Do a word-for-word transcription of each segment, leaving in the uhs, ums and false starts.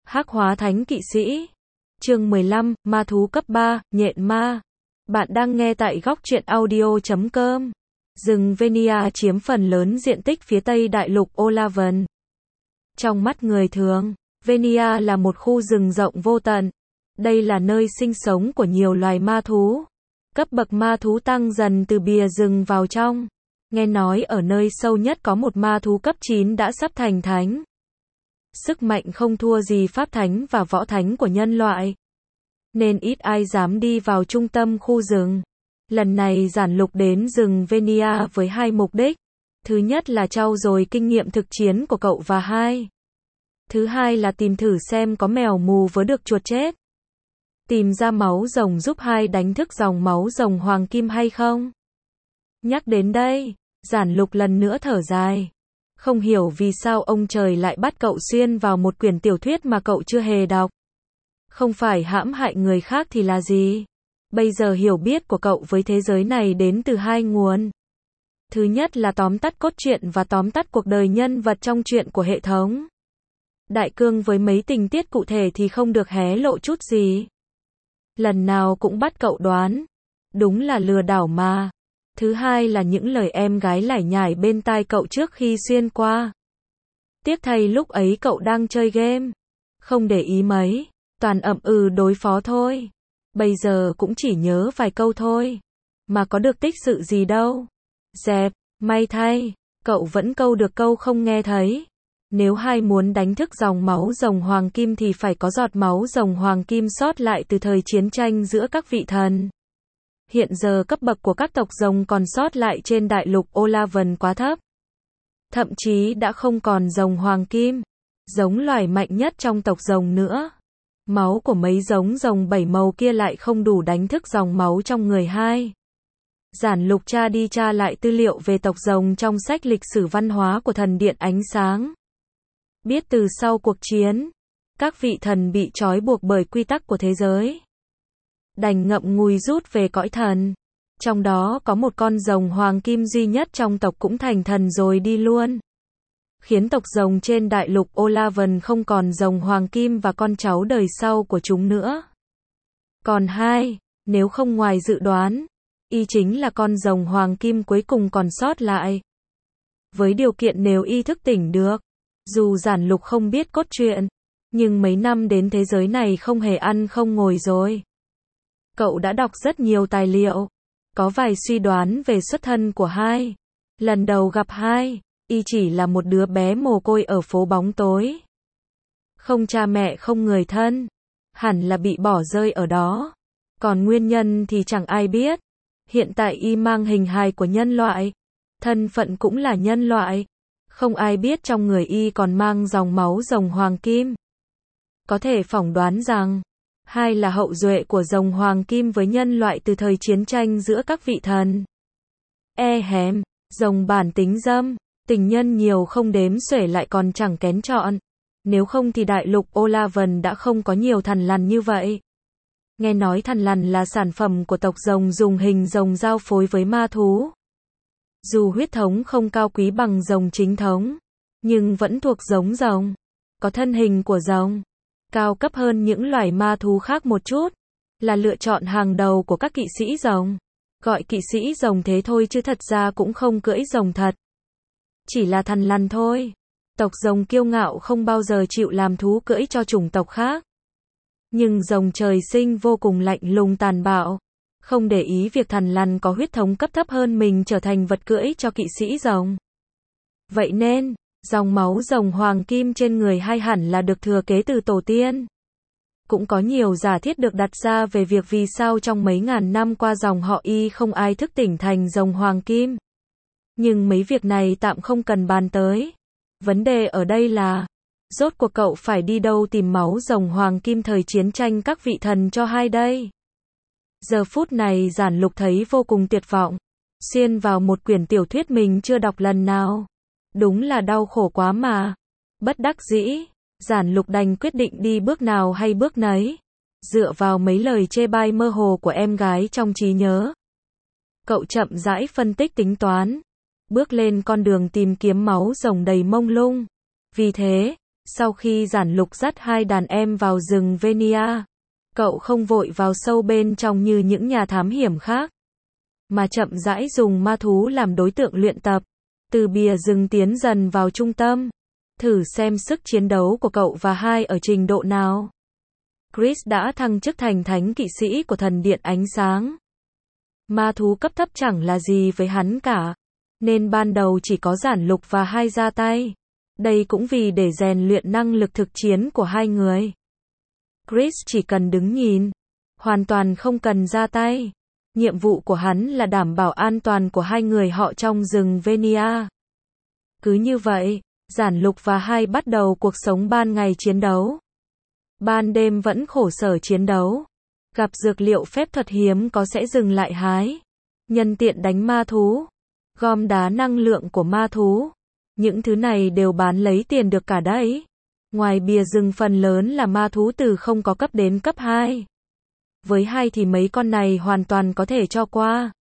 Hắc hóa thánh kỵ sĩ. Chương mười lăm, ma thú cấp ba, nhện ma. Bạn đang nghe tại góc truyện audio chấm com. Rừng Venia chiếm phần lớn diện tích phía tây đại lục Olavan. Trong mắt người thường, Venia là một khu rừng rộng vô tận. Đây là nơi sinh sống của nhiều loài ma thú. Cấp bậc ma thú tăng dần từ bìa rừng vào trong. Nghe nói ở nơi sâu nhất có một ma thú cấp chín đã sắp thành thánh. Sức mạnh không thua gì pháp thánh và võ thánh của nhân loại. Nên ít ai dám đi vào trung tâm khu rừng. Lần này giản lục đến rừng Venia với hai mục đích. Thứ nhất là trau dồi kinh nghiệm thực chiến của cậu và hai. Thứ hai là tìm thử xem có mèo mù vớ được chuột chết. Tìm ra máu rồng giúp hai đánh thức dòng máu rồng hoàng kim hay không? Nhắc đến đây, giản lục lần nữa thở dài. Không hiểu vì sao ông trời lại bắt cậu xuyên vào một quyển tiểu thuyết mà cậu chưa hề đọc. Không phải hãm hại người khác thì là gì? Bây giờ hiểu biết của cậu với thế giới này đến từ hai nguồn. Thứ nhất là tóm tắt cốt truyện và tóm tắt cuộc đời nhân vật trong truyện của hệ thống. Đại cương với mấy tình tiết cụ thể thì không được hé lộ chút gì. Lần nào cũng bắt cậu đoán. Đúng là lừa đảo mà. Thứ hai là những lời em gái lải nhải bên tai cậu trước khi xuyên qua. Tiếc thay lúc ấy cậu đang chơi game. Không để ý mấy, toàn ậm ừ đối phó thôi. Bây giờ cũng chỉ nhớ vài câu thôi. Mà có được tích sự gì đâu. Dẹp, may thay, cậu vẫn câu được câu không nghe thấy. Nếu hai muốn đánh thức dòng máu rồng hoàng kim thì phải có giọt máu rồng hoàng kim sót lại từ thời chiến tranh giữa các vị thần. Hiện giờ cấp bậc của các tộc rồng còn sót lại trên đại lục Olavan quá thấp. Thậm chí đã không còn rồng hoàng kim, giống loài mạnh nhất trong tộc rồng nữa. Máu của mấy giống rồng bảy màu kia lại không đủ đánh thức dòng máu trong người hai. Giản lục tra đi tra lại tư liệu về tộc rồng trong sách lịch sử văn hóa của thần điện ánh sáng. Biết từ sau cuộc chiến, các vị thần bị trói buộc bởi quy tắc của thế giới. Đành ngậm ngùi rút về cõi thần. Trong đó có một con rồng hoàng kim duy nhất trong tộc cũng thành thần rồi đi luôn. Khiến tộc rồng trên đại lục Olavan không còn rồng hoàng kim và con cháu đời sau của chúng nữa. Còn hai, nếu không ngoài dự đoán, y chính là con rồng hoàng kim cuối cùng còn sót lại. Với điều kiện nếu y thức tỉnh được. Dù giản lục không biết cốt truyện, nhưng mấy năm đến thế giới này không hề ăn không ngồi rồi. Cậu đã đọc rất nhiều tài liệu, có vài suy đoán về xuất thân của hai. Lần đầu gặp hai, y chỉ là một đứa bé mồ côi ở phố bóng tối. Không cha mẹ không người thân, hẳn là bị bỏ rơi ở đó. Còn nguyên nhân thì chẳng ai biết. Hiện tại y mang hình hài của nhân loại, thân phận cũng là nhân loại. Không ai biết trong người y còn mang dòng máu rồng hoàng kim. Có thể phỏng đoán rằng, hai là hậu duệ của rồng hoàng kim với nhân loại từ thời chiến tranh giữa các vị thần. E hém, rồng bản tính dâm, tình nhân nhiều không đếm xuể lại còn chẳng kén chọn. Nếu không thì đại lục Olavan đã không có nhiều thằn lằn như vậy. Nghe nói thằn lằn là sản phẩm của tộc rồng dùng hình rồng giao phối với ma thú. Dù huyết thống không cao quý bằng rồng chính thống, nhưng vẫn thuộc giống rồng, có thân hình của rồng, cao cấp hơn những loài ma thú khác một chút, là lựa chọn hàng đầu của các kỵ sĩ rồng. Gọi kỵ sĩ rồng thế thôi chứ thật ra cũng không cưỡi rồng thật. Chỉ là thằn lằn thôi. Tộc rồng kiêu ngạo không bao giờ chịu làm thú cưỡi cho chủng tộc khác. Nhưng rồng trời sinh vô cùng lạnh lùng tàn bạo. Không để ý việc thằn lằn có huyết thống cấp thấp hơn mình trở thành vật cưỡi cho kỵ sĩ rồng. Vậy nên, dòng máu rồng hoàng kim trên người hai hẳn là được thừa kế từ tổ tiên. Cũng có nhiều giả thiết được đặt ra về việc vì sao trong mấy ngàn năm qua dòng họ y không ai thức tỉnh thành rồng hoàng kim. Nhưng mấy việc này tạm không cần bàn tới. Vấn đề ở đây là, rốt cuộc cậu phải đi đâu tìm máu rồng hoàng kim thời chiến tranh các vị thần cho hai đây? Giờ phút này giản lục thấy vô cùng tuyệt vọng. Xuyên vào một quyển tiểu thuyết mình chưa đọc lần nào. Đúng là đau khổ quá mà. Bất đắc dĩ, giản lục đành quyết định đi bước nào hay bước nấy. Dựa vào mấy lời chê bai mơ hồ của em gái trong trí nhớ. Cậu chậm rãi phân tích tính toán. Bước lên con đường tìm kiếm máu rồng đầy mông lung. Vì thế, Sau khi Giản Lục dắt hai đàn em vào rừng Venia, cậu không vội vào sâu bên trong như những nhà thám hiểm khác, mà chậm rãi dùng ma thú làm đối tượng luyện tập, từ bìa rừng tiến dần vào trung tâm, thử xem sức chiến đấu của cậu và hai ở trình độ nào. Chris đã thăng chức thành thánh kỵ sĩ của thần điện ánh sáng. Ma thú cấp thấp chẳng là gì với hắn cả, nên ban đầu chỉ có Giản Lục và hai ra tay. Đây cũng vì để rèn luyện năng lực thực chiến của hai người. Chris chỉ cần đứng nhìn, hoàn toàn không cần ra tay. Nhiệm vụ của hắn là đảm bảo an toàn của hai người họ trong rừng Venia. Cứ như vậy, Giản Lục và hai bắt đầu cuộc sống ban ngày chiến đấu. Ban đêm vẫn khổ sở chiến đấu. Gặp dược liệu phép thuật hiếm có sẽ dừng lại hái. Nhân tiện đánh ma thú. Gom đá năng lượng của ma thú. Những thứ này đều bán lấy tiền được cả đấy. Ngoài bìa rừng phần lớn là ma thú từ không có cấp đến cấp hai. Với hai thì mấy con này hoàn toàn có thể cho qua.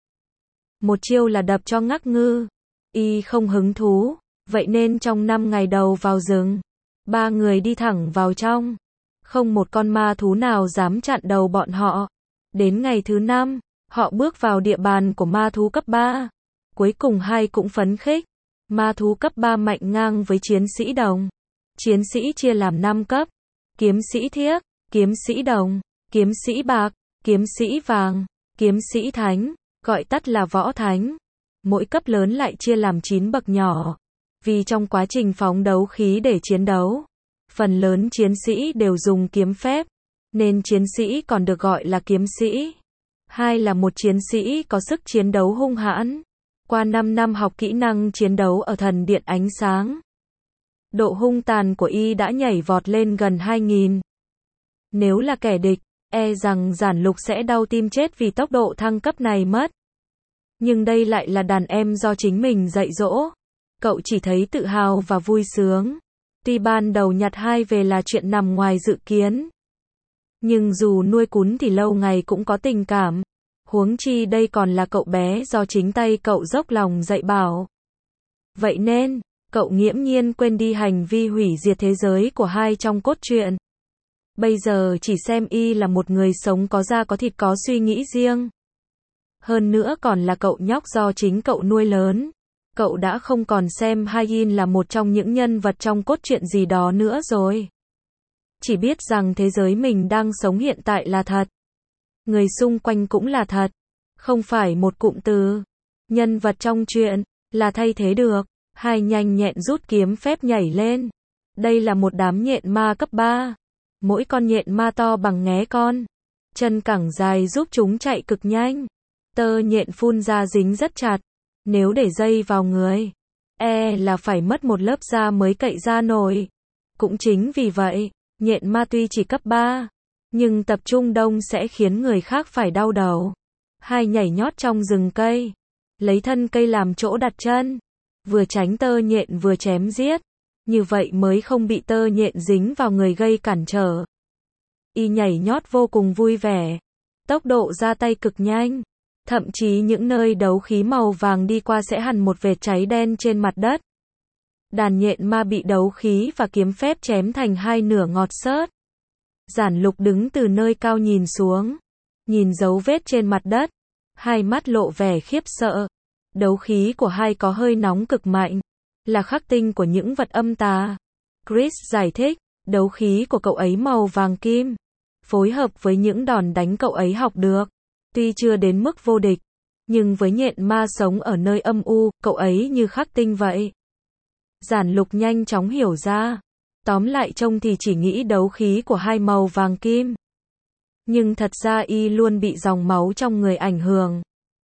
Một chiêu là đập cho ngắc ngư. Y không hứng thú. Vậy nên trong năm ngày đầu vào rừng, ba người đi thẳng vào trong. Không một con ma thú nào dám chặn đầu bọn họ. Đến ngày thứ năm, họ bước vào địa bàn của ma thú cấp ba. Cuối cùng hai cũng phấn khích. Ma thú cấp ba mạnh ngang với chiến sĩ đồng. Chiến sĩ chia làm năm cấp. Kiếm sĩ thiếc, kiếm sĩ đồng, kiếm sĩ bạc, kiếm sĩ vàng, kiếm sĩ thánh, gọi tắt là võ thánh. Mỗi cấp lớn lại chia làm chín bậc nhỏ. Vì trong quá trình phóng đấu khí để chiến đấu, phần lớn chiến sĩ đều dùng kiếm phép, nên chiến sĩ còn được gọi là kiếm sĩ. Hai là một chiến sĩ có sức chiến đấu hung hãn. Qua năm năm học kỹ năng chiến đấu ở thần điện ánh sáng, độ hung tàn của y đã nhảy vọt lên gần hai nghìn. Nếu là kẻ địch, e rằng Giản Lục sẽ đau tim chết vì tốc độ thăng cấp này mất. Nhưng đây lại là đàn em do chính mình dạy dỗ. Cậu chỉ thấy tự hào và vui sướng. Tuy ban đầu nhặt hai về là chuyện nằm ngoài dự kiến, nhưng dù nuôi cún thì lâu ngày cũng có tình cảm. Huống chi đây còn là cậu bé do chính tay cậu dốc lòng dạy bảo. Vậy nên, cậu nghiễm nhiên quên đi hành vi hủy diệt thế giới của hai trong cốt truyện. Bây giờ chỉ xem y là một người sống có da có thịt có suy nghĩ riêng. Hơn nữa còn là cậu nhóc do chính cậu nuôi lớn. Cậu đã không còn xem Hai-in là một trong những nhân vật trong cốt truyện gì đó nữa rồi. Chỉ biết rằng thế giới mình đang sống hiện tại là thật. Người xung quanh cũng là thật. Không phải một cụm từ. Nhân vật trong truyện là thay thế được. Hai nhanh nhẹn rút kiếm phép nhảy lên. Đây là một đám nhện ma cấp ba. Mỗi con nhện ma to bằng ngé con. Chân cẳng dài giúp chúng chạy cực nhanh. Tơ nhện phun ra dính rất chặt. Nếu để dây vào người, e là phải mất một lớp da mới cậy ra nổi. Cũng chính vì vậy, nhện ma tuy chỉ cấp ba, nhưng tập trung đông sẽ khiến người khác phải đau đầu. Hai nhảy nhót trong rừng cây, lấy thân cây làm chỗ đặt chân, vừa tránh tơ nhện vừa chém giết. Như vậy mới không bị tơ nhện dính vào người gây cản trở. Y nhảy nhót vô cùng vui vẻ, tốc độ ra tay cực nhanh. Thậm chí những nơi đấu khí màu vàng đi qua sẽ hằn một vệt cháy đen trên mặt đất. Đàn nhện ma bị đấu khí và kiếm phép chém thành hai nửa ngọt xớt. Giản Lục đứng từ nơi cao nhìn xuống, nhìn dấu vết trên mặt đất, hai mắt lộ vẻ khiếp sợ. Đấu khí của hai có hơi nóng cực mạnh, là khắc tinh của những vật âm tà. Chris giải thích, đấu khí của cậu ấy màu vàng kim, phối hợp với những đòn đánh cậu ấy học được. Tuy chưa đến mức vô địch, nhưng với nhện ma sống ở nơi âm u, cậu ấy như khắc tinh vậy. Giản Lục nhanh chóng hiểu ra. Tóm lại trông thì chỉ nghĩ đấu khí của hai màu vàng kim. Nhưng thật ra y luôn bị dòng máu trong người ảnh hưởng.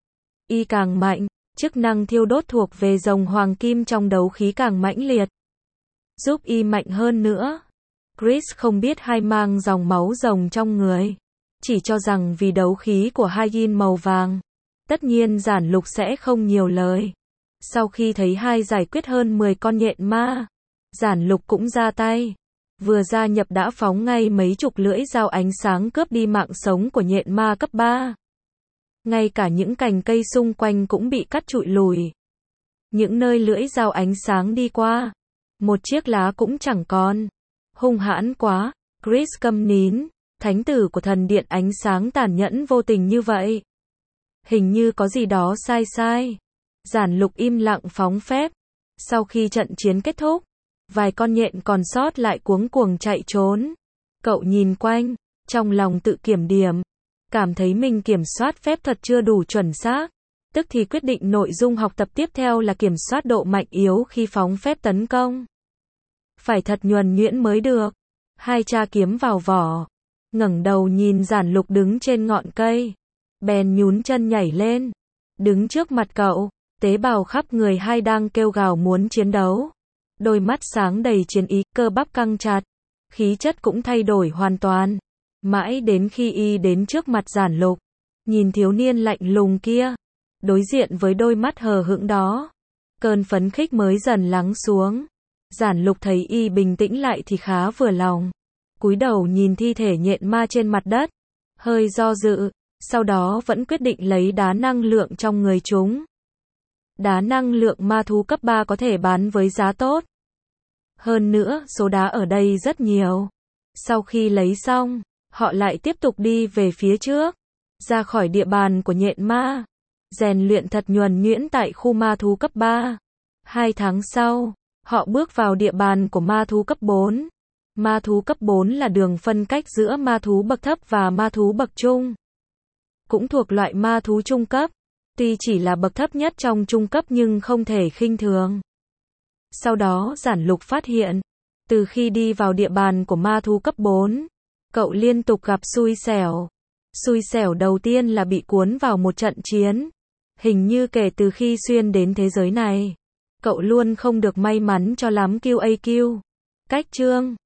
Y càng mạnh, chức năng thiêu đốt thuộc về dòng hoàng kim trong đấu khí càng mãnh liệt, giúp y mạnh hơn nữa. Chris không biết hai mang dòng máu rồng trong người, chỉ cho rằng vì đấu khí của Hai-in màu vàng. Tất nhiên Giản Lục sẽ không nhiều lời. Sau khi thấy hai giải quyết hơn mười con nhện ma, Giản Lục cũng ra tay. Vừa gia nhập đã phóng ngay mấy chục lưỡi dao ánh sáng cướp đi mạng sống của nhện ma cấp ba. Ngay cả những cành cây xung quanh cũng bị cắt trụi lùi. Những nơi lưỡi dao ánh sáng đi qua, một chiếc lá cũng chẳng còn. Hung hãn quá, Chris câm nín, thánh tử của thần điện ánh sáng tàn nhẫn vô tình như vậy. Hình như có gì đó sai sai. Giản Lục im lặng phóng phép. Sau khi trận chiến kết thúc, vài con nhện còn sót lại cuống cuồng chạy trốn. Cậu nhìn quanh, trong lòng tự kiểm điểm, cảm thấy mình kiểm soát phép thuật chưa đủ chuẩn xác, tức thì quyết định nội dung học tập tiếp theo là kiểm soát độ mạnh yếu khi phóng phép tấn công. Phải thật nhuần nhuyễn mới được. Hai cha kiếm vào vỏ, ngẩng đầu nhìn Giản Lục đứng trên ngọn cây, bèn nhún chân nhảy lên, đứng trước mặt cậu, tế bào khắp người hai đang kêu gào muốn chiến đấu. Đôi mắt sáng đầy chiến ý, cơ bắp căng chặt, khí chất cũng thay đổi hoàn toàn. Mãi đến khi y đến trước mặt Giản Lục, nhìn thiếu niên lạnh lùng kia, đối diện với đôi mắt hờ hững đó, cơn phấn khích mới dần lắng xuống. Giản Lục thấy y bình tĩnh lại thì khá vừa lòng, cúi đầu nhìn thi thể nhện ma trên mặt đất, hơi do dự, sau đó vẫn quyết định lấy đá năng lượng trong người chúng. Đá năng lượng ma thú cấp ba có thể bán với giá tốt. Hơn nữa, số đá ở đây rất nhiều. Sau khi lấy xong, họ lại tiếp tục đi về phía trước, ra khỏi địa bàn của nhện ma, rèn luyện thật nhuần nhuyễn tại khu ma thú cấp ba. Hai tháng sau, họ bước vào địa bàn của ma thú cấp bốn. Ma thú cấp bốn là đường phân cách giữa ma thú bậc thấp và ma thú bậc trung. Cũng thuộc loại ma thú trung cấp, tuy chỉ là bậc thấp nhất trong trung cấp nhưng không thể khinh thường. Sau đó Giản Lục phát hiện, từ khi đi vào địa bàn của ma thú cấp bốn, cậu liên tục gặp xui xẻo. Xui xẻo đầu tiên là bị cuốn vào một trận chiến. Hình như kể từ khi xuyên đến thế giới này, cậu luôn không được may mắn cho lắm Q A Q. Cách chương